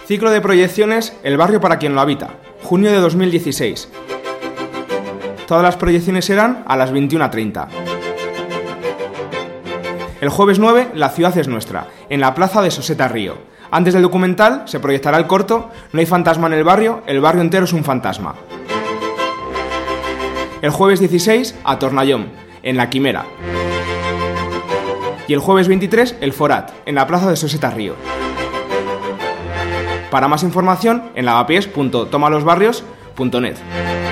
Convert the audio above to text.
Ciclo de proyecciones El barrio para quien lo habita, junio de 2016. Todas las proyecciones serán a las 21:30. El jueves 9, La ciudad es nuestra, en la plaza de Soseta Río. Antes del documental se proyectará el corto No hay fantasma en el barrio entero es un fantasma. El jueves 16, a Tornallón, en La Quimera. Y el jueves 23, El Forat, en la plaza de Soseta Río. Para más información, en lavapiés.tomalosbarrios.net.